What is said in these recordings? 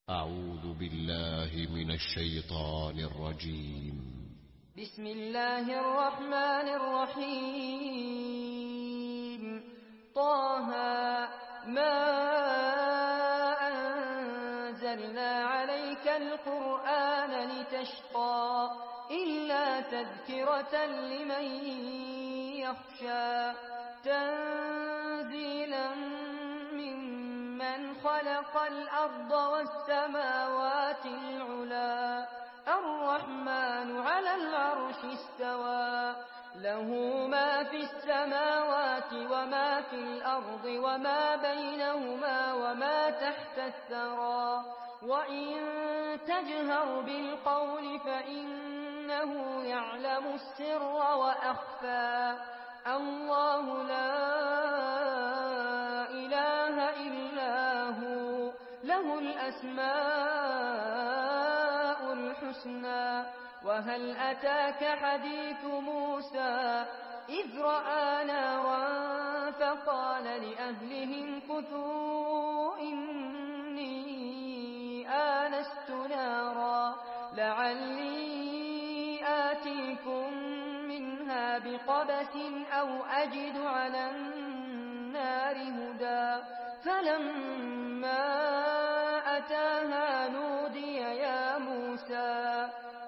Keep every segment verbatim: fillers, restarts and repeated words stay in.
أعوذ بالله من الشيطان الرجيم. بسم الله الرحمن الرحيم. طه ما أنزلنا عليك القرآن لتشقى إلا تذكرة لمن يخشى تنزيلا ممن خلق الأرض والسماوات العلا الرحمن على العرش استوى له ما في السماوات وما في الأرض وما بينهما وما تحت الثرى وإن تجهر بالقول فإنه يعلم السر وأخفى الله لا إله إلا هو له الأسماء الحسنى. وهل أتاك حديث موسى إذ رأى نارا فقال لأهلهم كثوا إني آنست نارا لعلي آتيكم منها بقبس أو أجد على النار هدى. فلما أتاها نودي يا موسى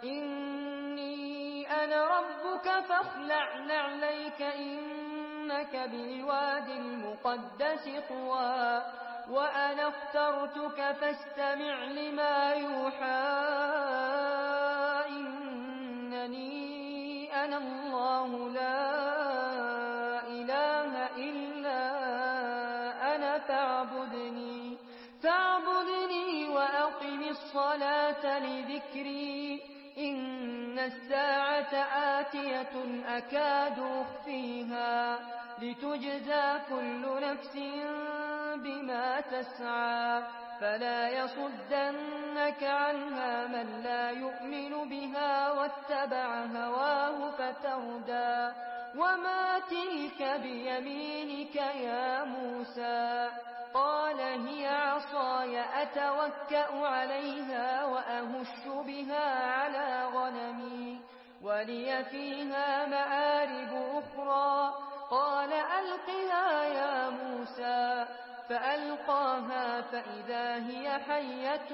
إني أنا ربك فاخلع نعليك إنك بالواد المقدس طوى وأنا اخترتك فاستمع لما يوحى إنني أنا الله لا إله إلا أنا فاعبدني فاعبدني وأقم الصلاة لذكري إن الساعة آتية أكاد أخفيها لتجزى كل نفس بما تسعى فلا يصدنك عنها من لا يؤمن بها واتبع هواه فتردى. وما تلك بيمينك يا موسى قال هي عصاي أتوكأ عليها وأهش بها على غنمي ولي فيها مآرب أخرى قال ألقها يا موسى فألقاها فإذا هي حية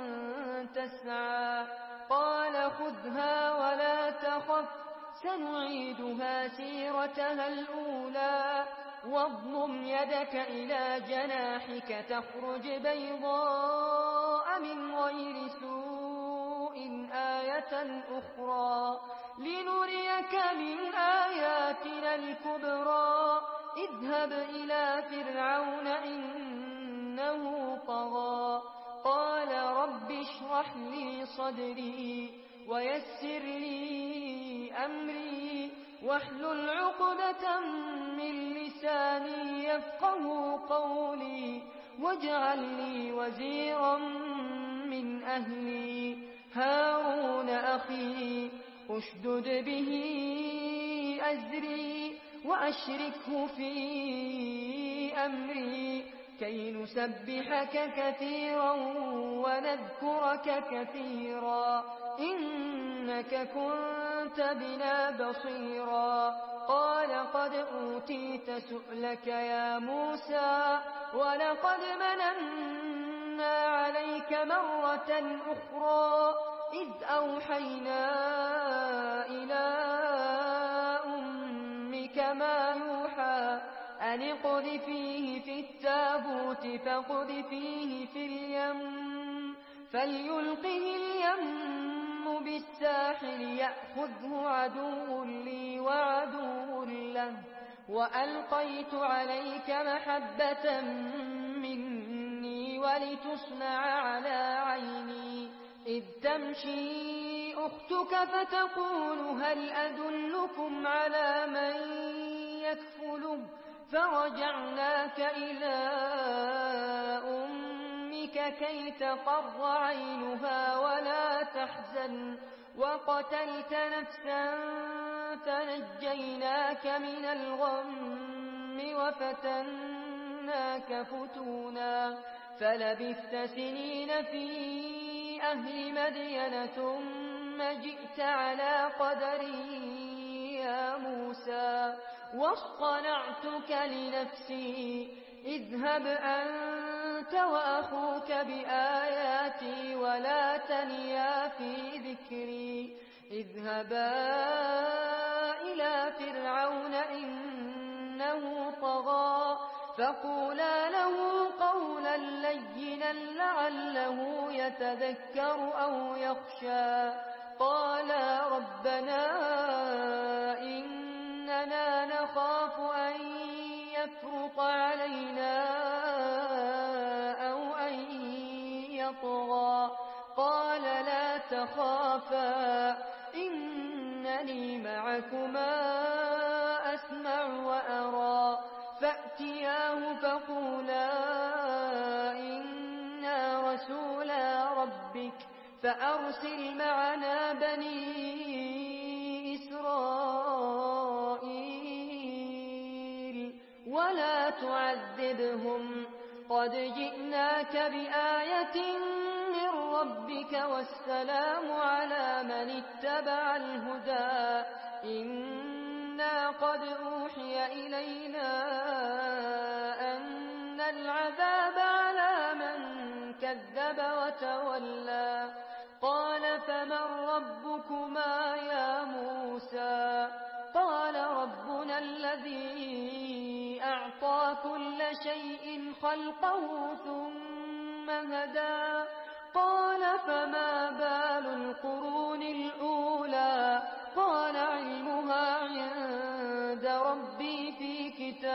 تسعى قال خذها ولا تخف سنعيدها سيرتها الأولى واضمم يدك إلى جناحك تخرج بيضاء من غير سوء آية أخرى لنريك من آياتنا الكبرى اذهب إلى فرعون إنه طغى قال رب اشرح لي صدري ويسر لي أمري واحلل عقدة من لساني يفقه قولي واجعل لي وزيرا من أهلي هارون أخي اشدد به أزري وأشركه في أمري كي نسبحك كثيرا ونذكرك كثيرا إنك كنت بنا بصيرا قال قد أوتيت سؤلك يا موسى ولقد مننا عليك مرة أخرى إذ أوحينا إلى أمك ما يوحى أن اقذفيه في التابوت فاقذفيه في اليم فليلقه اليم بالساحل يأخذه عدو لي وعدو له وألقيت عليك محبة مني ولتصنع على عيني إذ تمشي أختك فتقول هل أدلكم على من يكفله فرجعناك إلى أمك كي تقر عينها ولا تحزن وقتلت نفسا فنجيناك من الغم وفتناك فتونا فلبثت سنين في أهل مدين ثم جئت على قدري يا موسى واصطنعتك لنفسي اذهب أنت وأخوك بآياتي ولا تنيا في ذكري اذهبا إلى فرعون إنه طغى فقولا له قولا لينا لعله يتذكر أو يخشى قالا ربنا إننا نخاف أن يفرط علينا أو أن يطغى قال لا تخافا إنني معكما أسمع وأرى فأتياه فقولا إنا رسولا ربك فأرسل معنا بني إسرائيل ولا تعذبهم قد جئناك بآية من ربك والسلام على من اتبع الهدى إنا قد أوحي إلينا أن العذاب على من كذب وتولى قال فمن ربكما يا موسى قال ربنا الذي أعطى كل شيء خلقه ثم هدى قال فما بال القرون الأولى قال علمها عند ربي في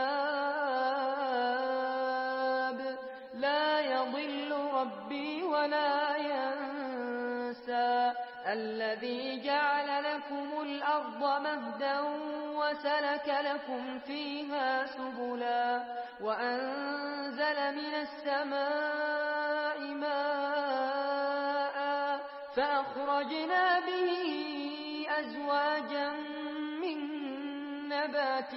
كتاب لا يضل ربي ولا ينسى الذي جعل لكم الأرض مهدا وسلك لكم فيها سبلا وأنزل من السماء ماء فأخرجنا به أزواجا من نبات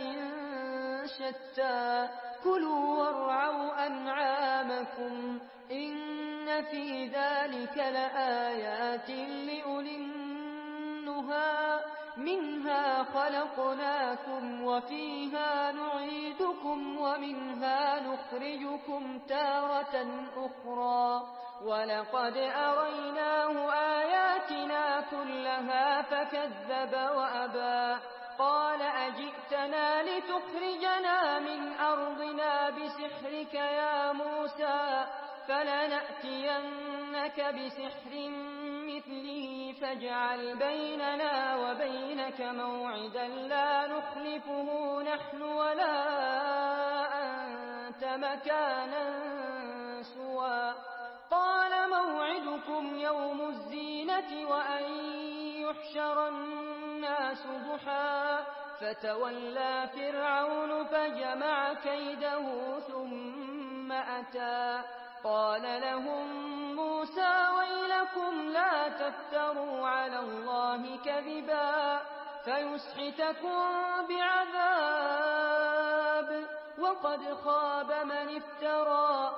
شتى كلوا وارعوا أنعامكم إن في ذلك لآيات لأولي النهى منها خلقناكم وفيها نعيدكم ومنها نخرجكم تارة أخرى ولقد أريناه آياتنا كلها فكذب وأبى قال أجئتنا لتخرجنا من أرضنا بسحرك يا موسى فلنأتينك بسحر مثله فاجعل بيننا وبينك موعدا لا نخلفه نحن ولا أنت مكانا سوى قال موعدكم يوم الزينة وأن يحشر الناس ضحى فتولى فرعون فجمع كيده ثم أتى قال لهم موسى ويلكم لا تفتروا على الله كذبا فيسحتكم بعذاب وقد خاب من افترى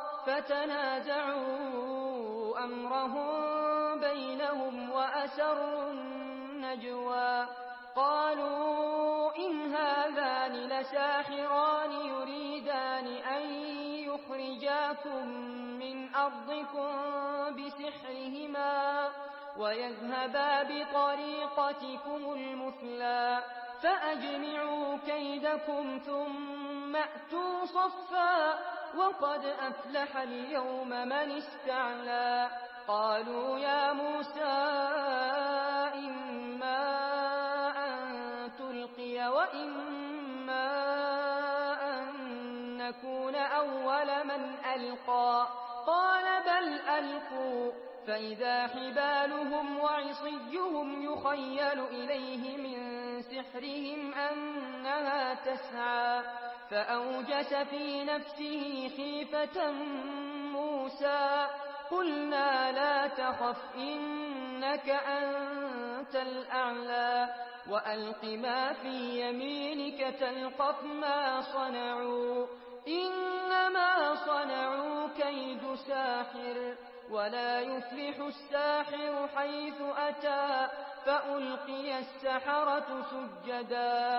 فتنازعوا أمرهم بينهم وأسروا النجوى قالوا إن هذان لساحران يريدان أن يخرجاكم من أرضكم بسحرهما ويذهبا بطريقتكم المثلى فأجمعوا كيدكم ثم أتوا صفا وقد أفلح اليوم من استعلى قالوا يا موسى إما أن تلقي وإما أن نكون أول من ألقى قال بل ألقوا فإذا حبالهم وعصيهم يخيل إليه من سحرهم أنها تسعى فأوجس في نفسه خيفة موسى قلنا لا تخف إنك أنت الأعلى وألق ما في يمينك تلقف ما صنعوا إنما صنعوا كيد ساحر ولا يفلح الساحر حيث أتى فألقي السحرة سجدا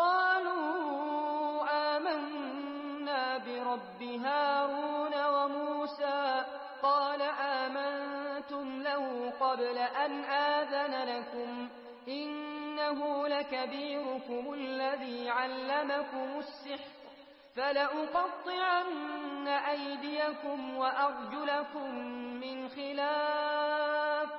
قالوا آمنا برب هارون وموسى قال آمنتم له قبل أن آذن لكم إنه لكبيركم الذي علمكم السحر فلأقطعن أيديكم وأرجلكم من خلاف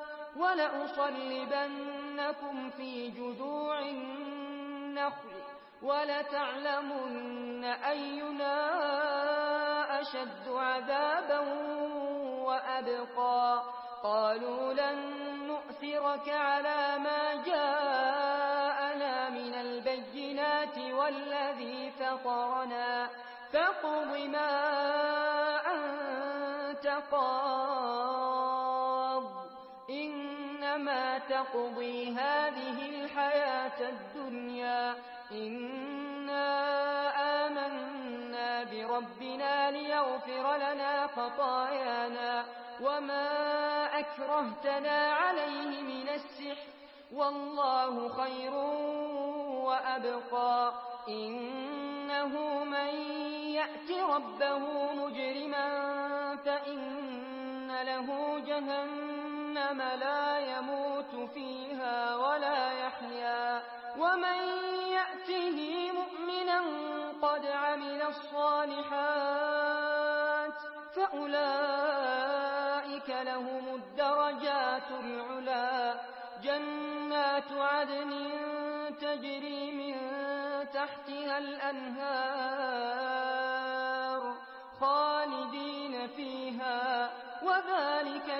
ولأصلبنكم في جذوع النخل ولتعلمن أينا أشد عذابا وأبقى قالوا لن نؤثرك على ما جاءنا من البينات والذي فطرنا فاقض ما أنت قاض إنما تقضي هذه الحياة الدنيا إنا آمنا بربنا ليغفر لنا خطايانا وما أكرهتنا عليه من السحر والله خير وأبقى إنه من يأت ربه مجرما فإن له جهنم لا يموت فيها ولا يحيا ومن يأته مؤمنا قد عمل الصالحات فأولئك لهم الدرجات العلا جنات عدن تجري من تحتها الأنهار خالدين فيها وذلك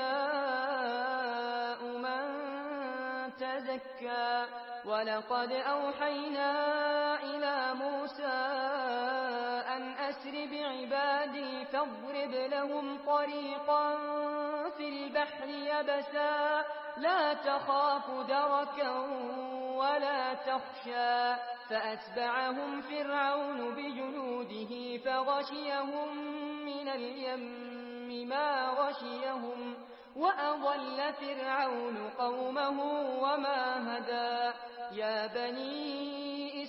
جزاء من تزكى ولقد أوحينا إلى موسى أن أسر بعبادي فاضرب لهم طريقا في البحر يبسا لا تخاف دركا ولا تخشى فأتبعهم فرعون بجنوده فغشيهم من اليم ما غشيهم وأضل فرعون قومه وما هدى يا بني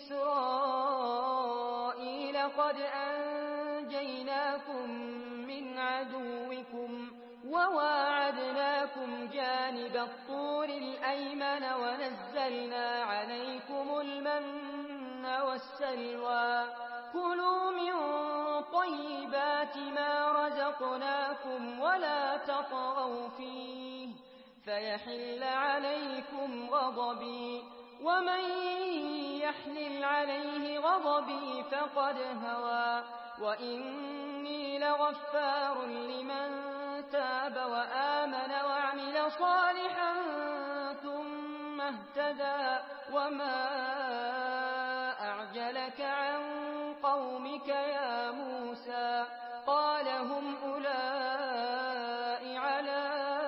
إسرائيل قد أنجيناكم من عدوكم وواعدناكم جانب الطور الأيمن ونزلنا عليكم المن والسلوى كلوا من طيبات ما رزقناكم ولا تطغوا فيه فيحل عليكم غضبي ومن يحلل عليه غضبي فقد هوى وإني لغفار لمن تاب وآمن وعمل صالحا ثم اهتدى وما أعجلك عن قومك يا موسى قال هم أولئك على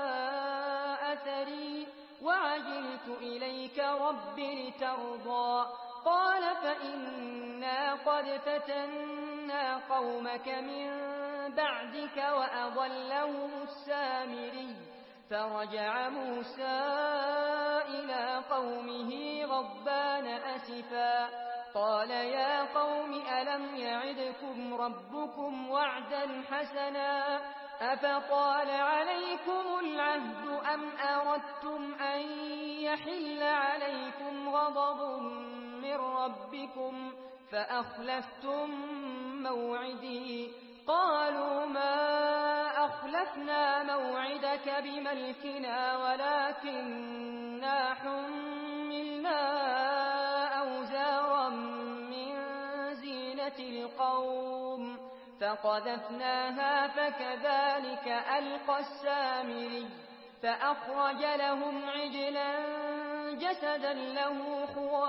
أثري وعجلت إليك رب لترضى قال فإنا قد فتنا قومك من بعدك وأضلهم السامري فرجع موسى إلى قومه غضبان أسفا قال يا قوم ألم يعدكم ربكم وعدا حسنا أفطال عليكم العهد أم أردتم أن يحل عليكم غضب من ربكم فأخلفتم موعدي قالوا ما أخلفنا موعدك بملكنا ولكننا حملنا أوزارا من زينة القوم فقذفناها فكذلك ألقى السامري فأخرج لهم عجلا جسدا له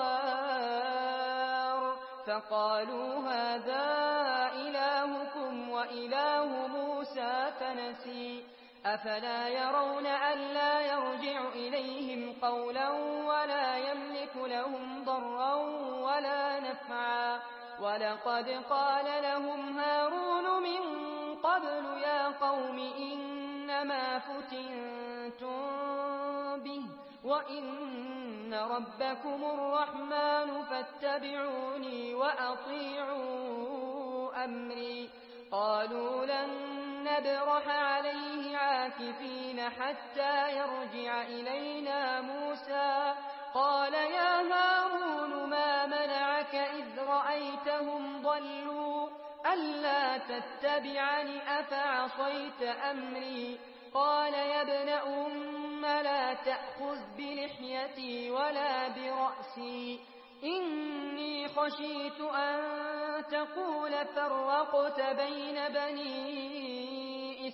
خوار فقالوا هذا إلهكم وإله موسى فنسي أفلا يرون ألا يرجع إليهم قولا ولا يملك لهم ضرا ولا نفعا ولقد قال لهم هارون من قبل يا قوم إنما فتنتم به وإن ربكم الرحمن فاتبعوني وأطيعوا أمري قالوا لن نبرح عليه عاكفين حتى يرجع إلينا موسى قال يا هارون ما منعك إذ رأيتهم ضلوا ألا تتبعني أفعصيت أمري قال يا ابن أم لا تأخذ بلحيتي ولا برأسي إني خشيت أن تقول فرقت بين بني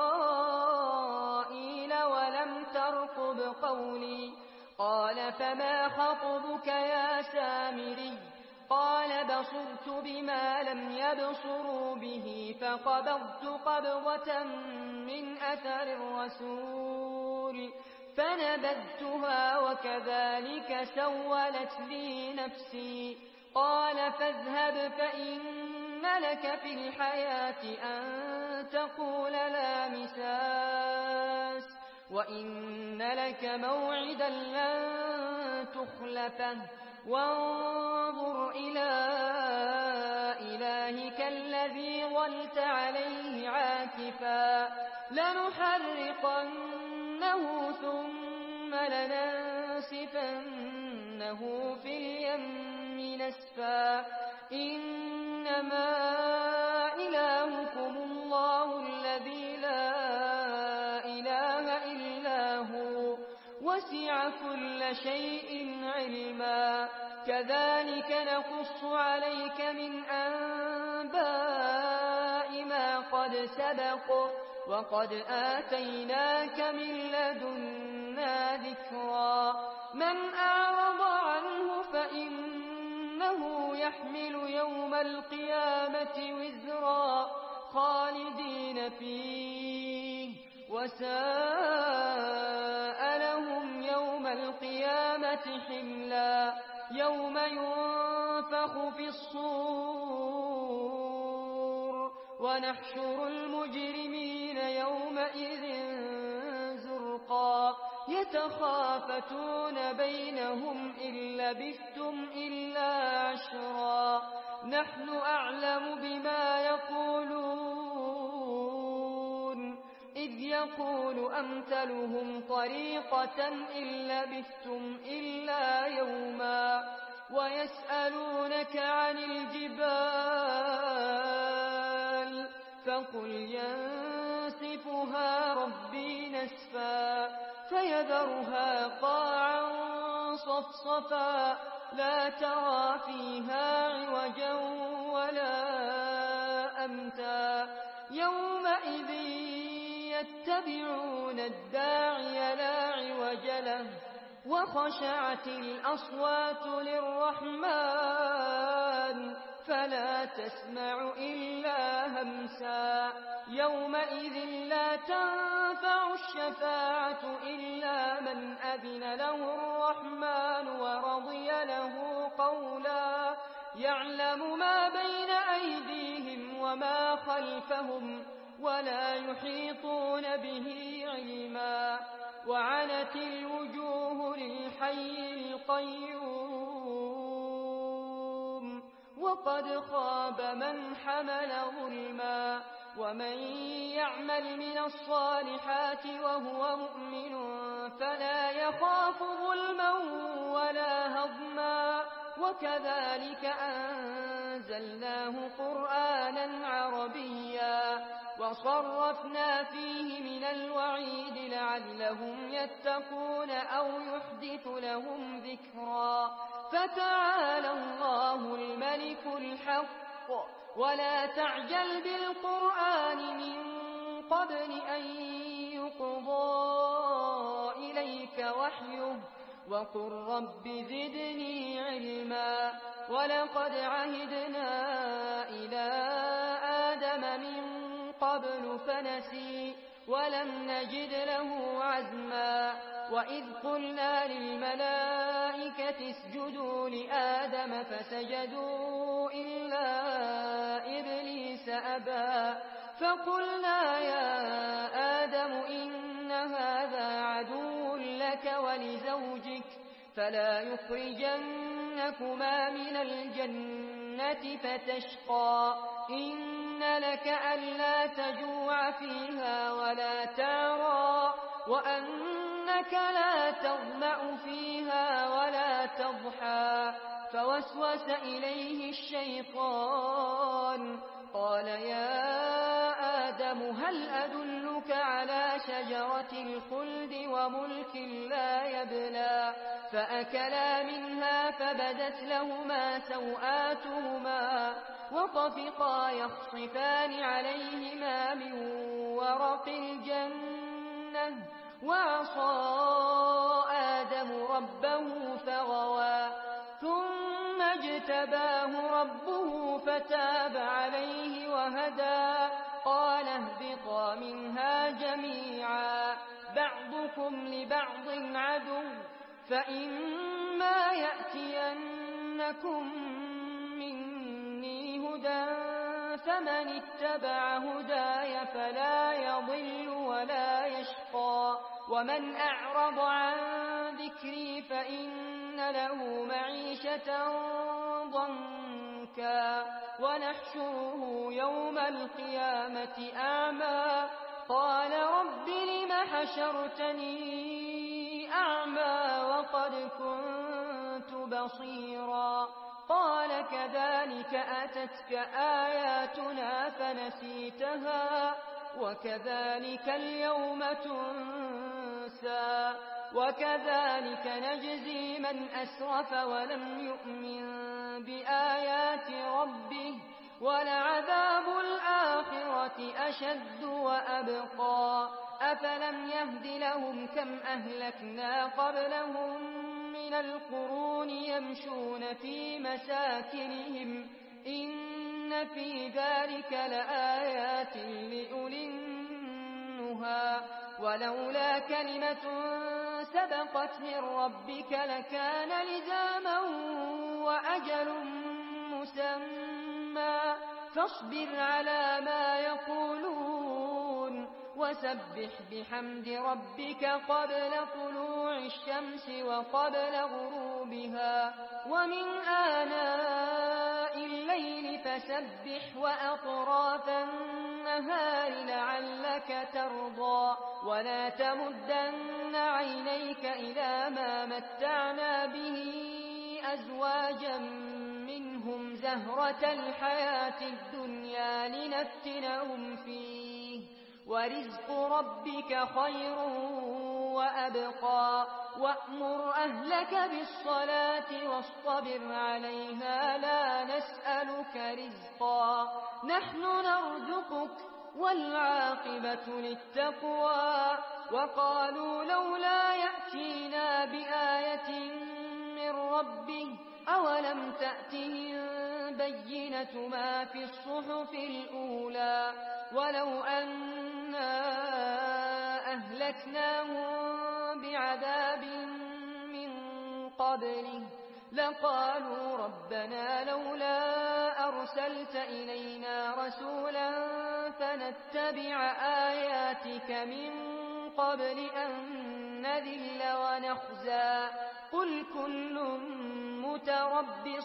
إسرائيل ولم ترقب قولي قال فما خطبك يا سامري قال بصرت بما لم يبصروا به فقبضت قبضة من أثر الرسول فنبذتها وكذلك سولت لي نفسي قال فاذهب فإن لك في الحياة أن تقول لا مساس وإن لك موعدا لن تخلفه وانظر إلى إلهك الذي ظلت عليه عاكفا لنحرقنه ثم لننسفنه في اليم نسفا إنما إلهكم الله الذي لا إله إلا هو وسع كل شيء علما كذلك نقص عليك من أنباء ما قد سبق وقد آتيناك من لدنا ذكرا من أعرض عنه فإنه يحمل يوم القيامة وزرا خالدين فيه وساء لهم يوم القيامة حملا يوم ينفخ في الصور ونحشر المجرمين يومئذ زرقا يتخافتون بينهم إن لبثتم إلا عشرا نحن أعلم بما يقولون إذ يقول أمثلهم طريقة إن لبثتم إلا يوما ويسألونك عن الجبال فقل ينسفها ربي نسفا فيذرها قاعا صفصفا لا ترى فيها عوجا ولا أمتا يومئذ يتبعون الداعي لا عوج له وخشعت الأصوات للرحمن فلا تسمع إلا همسا يومئذ لا تنفع الشفاعة إلا من أذن له الرحمن ورضي له قولا يعلم ما بين أيديهم وما خلفهم ولا يحيطون به علما وعنت الوجوه للحي القيوم وقد خاب من حمل ظلما ومن يعمل من الصالحات وهو مؤمن فلا يخاف ظلما ولا هضما وكذلك أنزلناه قرآنا عربيا وصرفنا فيه من الوعيد لعلهم يتقون أو يحدث لهم ذكرا فتعالى الله الملك الحق ولا تعجل بالقرآن من قبل أن يقضى إليك وحيه وقل رب زدني علما ولقد عهدنا إلى آدم من قبل فنسي ولم نجد له عزما وإذ قلنا للملائكة اسجدوا لآدم فسجدوا إلا إبليس أبى فقلنا يا آدم إن هذا عدو لك ولزوجك فلا يخرجنكما من الجنة فتشقى إن لك ألا تجوع فيها ولا تعرى وأنك لا تظمأ فيها ولا تضحى فوسوس إليه الشيطان قال يا آدم هل أدلك على شجرة الخلد وملك لا يبلى فأكلا منها فبدت لهما سوآتهما وطفقا يخصفان عليهما من ورق الجنة وعصى آدم ربه فغوى ثم اجتباه ربه فتاب عليه وهدى قال اهبطا منها جميعا بعضكم لبعض عدو فإما يأتينكم مني هدى فمن اتبع هداي فلا يضل ولا يشقى ومن أعرض عن ذكري فإن له معيشة ضنكا ونحشره يوم القيامة أعمى قال رب لم حشرتني أعمى وقد كنت بصيرا قال كذلك أتتك آياتنا فنسيتها وكذلك اليوم تنسى وكذلك نجزي من أسرف ولم يؤمن بآيات ربه ولعذاب الآخرة أشد وأبقى أفلم يهد لهم كم أهلكنا قبلهم من القرون يمشون في مساكنهم إن في ذلك لآيات لأولي النهى ولولا كلمة سبقت من ربك لكان لزاما وأجل مسمى فاصبر على ما يقولون وسبح بحمد ربك قبل طلوع الشمس وقبل غروبها ومن آناء الليل فسبح وأطراف النهار لعلك ترضى ولا تمدن عينيك إلى ما متعنا به أزواجا منهم زهرة الحياة الدنيا لنفتنهم فيه ورزق ربك خير وأبقى وأمر أهلك بالصلاة واصطبر عليها لا نسألك رزقا نحن نرزقك والعاقبة للتقوى وقالوا لولا يأتينا بآية من ربه أولم تأتهم بينة ما في الصحف الأولى ولو أنا أهلكناهم بعذاب من قبله لقالوا ربنا لولا أرسلت إلينا رسولا فنتبع آياتك من قبل أن نذل ونخزى قل كل متربص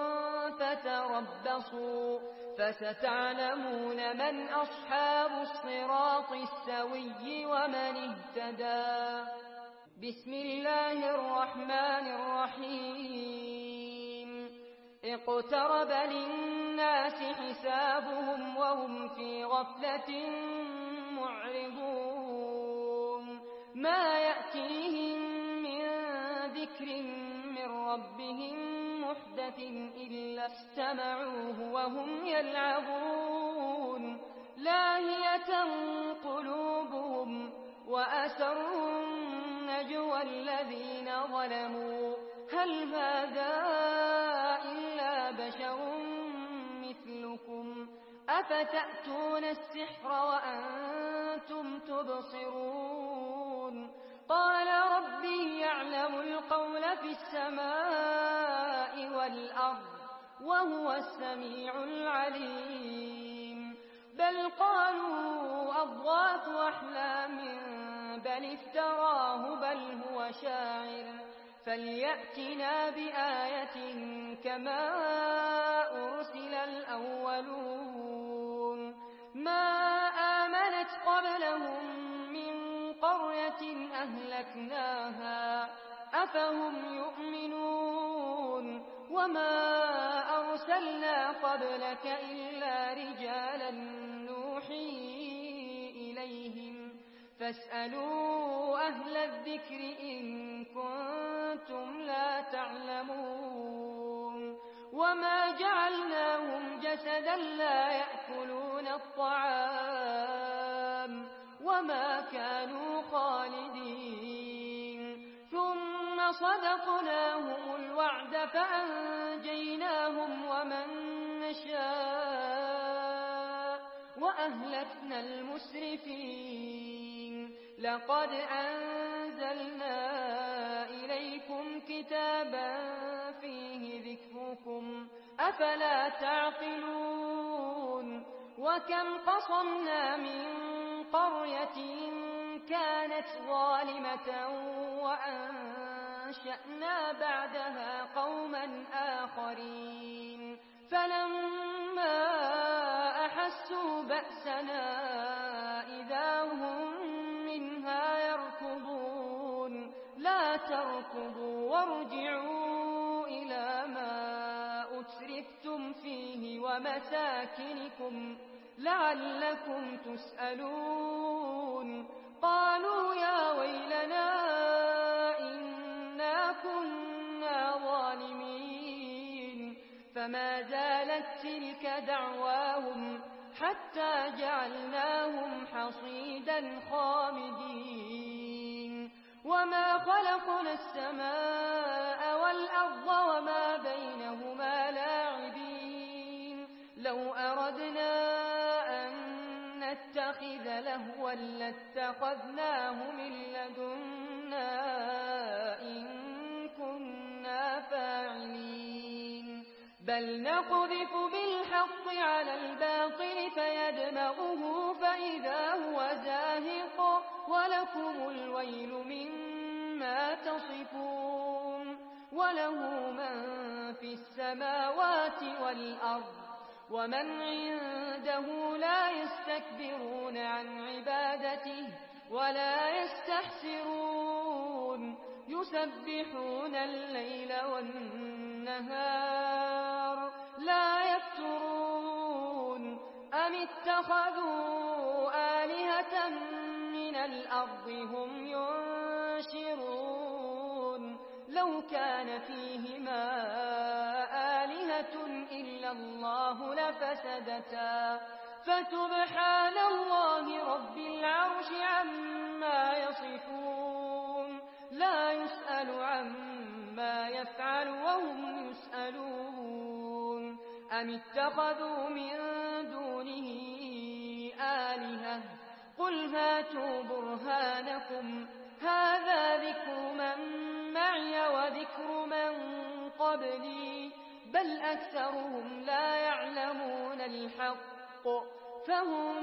فتربصوا فستعلمون من أصحاب الصراط السوي ومن اهتدى بسم الله الرحمن الرحيم اقترب للناس حسابهم وهم في غفلة معرضون ما يأتيهم من ذكر من ربهم محدث إلا استمعوه وهم يلعبون لاهية قلوبهم وأسروا النجوى الذين ظلموا هل هذا إلا بشر مثلكم أفتأتون السحر وأنتم تبصرون قال رب السماء والأرض وهو السميع العليم بل قالوا أضغاث أحلام بل افتراه بل هو شاعر فليأتنا بآية كما أرسل الأولون ما آمنت قبلهم من قرية أهلكناها أفهم يؤمنون وما أرسلنا قبلك إلا رجالا نوحي إليهم فاسألوا أهل الذكر إن كنتم لا تعلمون وما جعلناهم جسدا لا يأكلون الطعام وما كانوا خالدين ثم صدقناهم الوعد فأنجيناهم ومن نشاء وأهلكنا المسرفين لقد أنزلنا إليكم كتابا فيه ذكركم أفلا تعقلون وكم قصمنا من قرية كانت ظالمة وأنشأنا بعدها قوما آخرين فلما أحسوا بأسنا إذا هم منها يركضون لا تركضوا وارجعوا إلى ما أترفتم فيه ومساكنكم لعلكم تسألون قالوا يا ويلنا إنا كنا ظالمين فما زالت تلك دعواهم حتى جعلناهم حصيدا خامدين وما خلقنا السماء والأرض وما بينهما لاعبين لو أردنا أن نتخذ لهوا لاتخذناه من لدنا إن كنا فاعلين بل نقذف بالحق على الباطل فيدمغه فإذا هو زاهق ولكم الويل مما تصفون وله من في السماوات والأرض ومن عنده لا يستكبرون عن عبادته ولا يستحسرون يسبحون الليل والنهار لا يفترون أم اتخذوا آلهة من الأرض هم ينشرون لو كان فيهما آلهة إلا الله لفسدتا فسبحان الله رب العرش عما يصفون لا يسأل عما يفعل وهم يسألون أم اتخذوا من دونه آلهة قل هاتوا برهانكم هذا ذكر من معي وذكر من قبلي بل أكثرهم لا يعلمون الحق فهم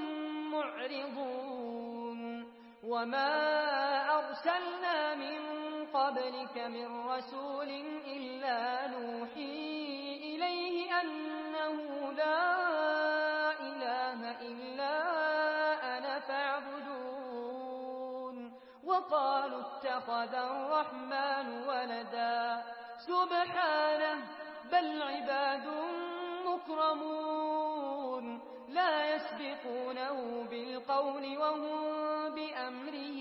معرضون وما أرسلنا من قبلك من رسول إلا نوحي إليه أنه لا إله إلا أنا فاعبدون وقالوا اتخذ الرحمن ولدا سبحانه بل عباد مكرمون لا يسبقونه بالقول وهم بأمره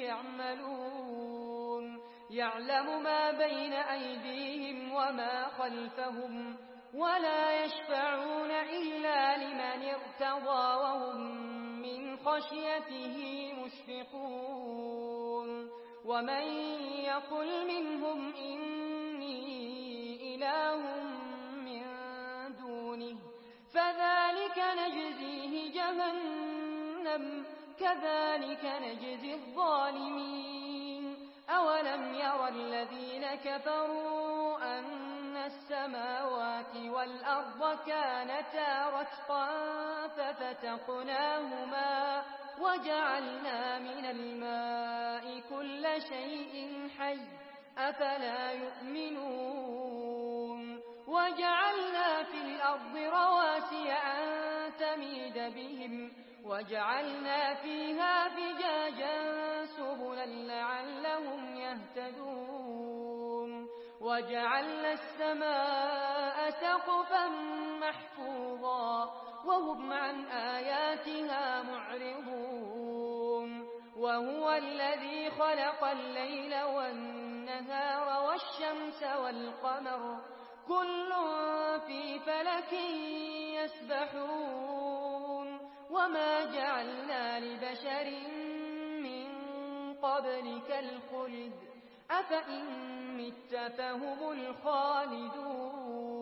يعملون يعلم ما بين أيديهم وما خلفهم ولا يشفعون إلا لمن ارتضى وهم من خشيته مشفقون ومن يقل منهم إني إله من دونه فذلك نجزيه جهنم كذلك نجزي الظالمين أولم ير الذين كفروا أن السماوات والأرض كانتا رتقا ففتقناهما وجعلنا من الماء كل شيء حي أفلا يؤمنون وجعلنا في الأرض رواسي أن تميد بهم وجعلنا فيها فجاجا سبلا لعلهم يهتدون وجعلنا السماء سقفا محفوظا وهم عن آياتها معرضون وهو الذي خلق الليل والنهار والشمس والقمر كل في فلك يسبحون وما جعلنا لبشر من قبلك الخلد أفإن مت فهم الخالدون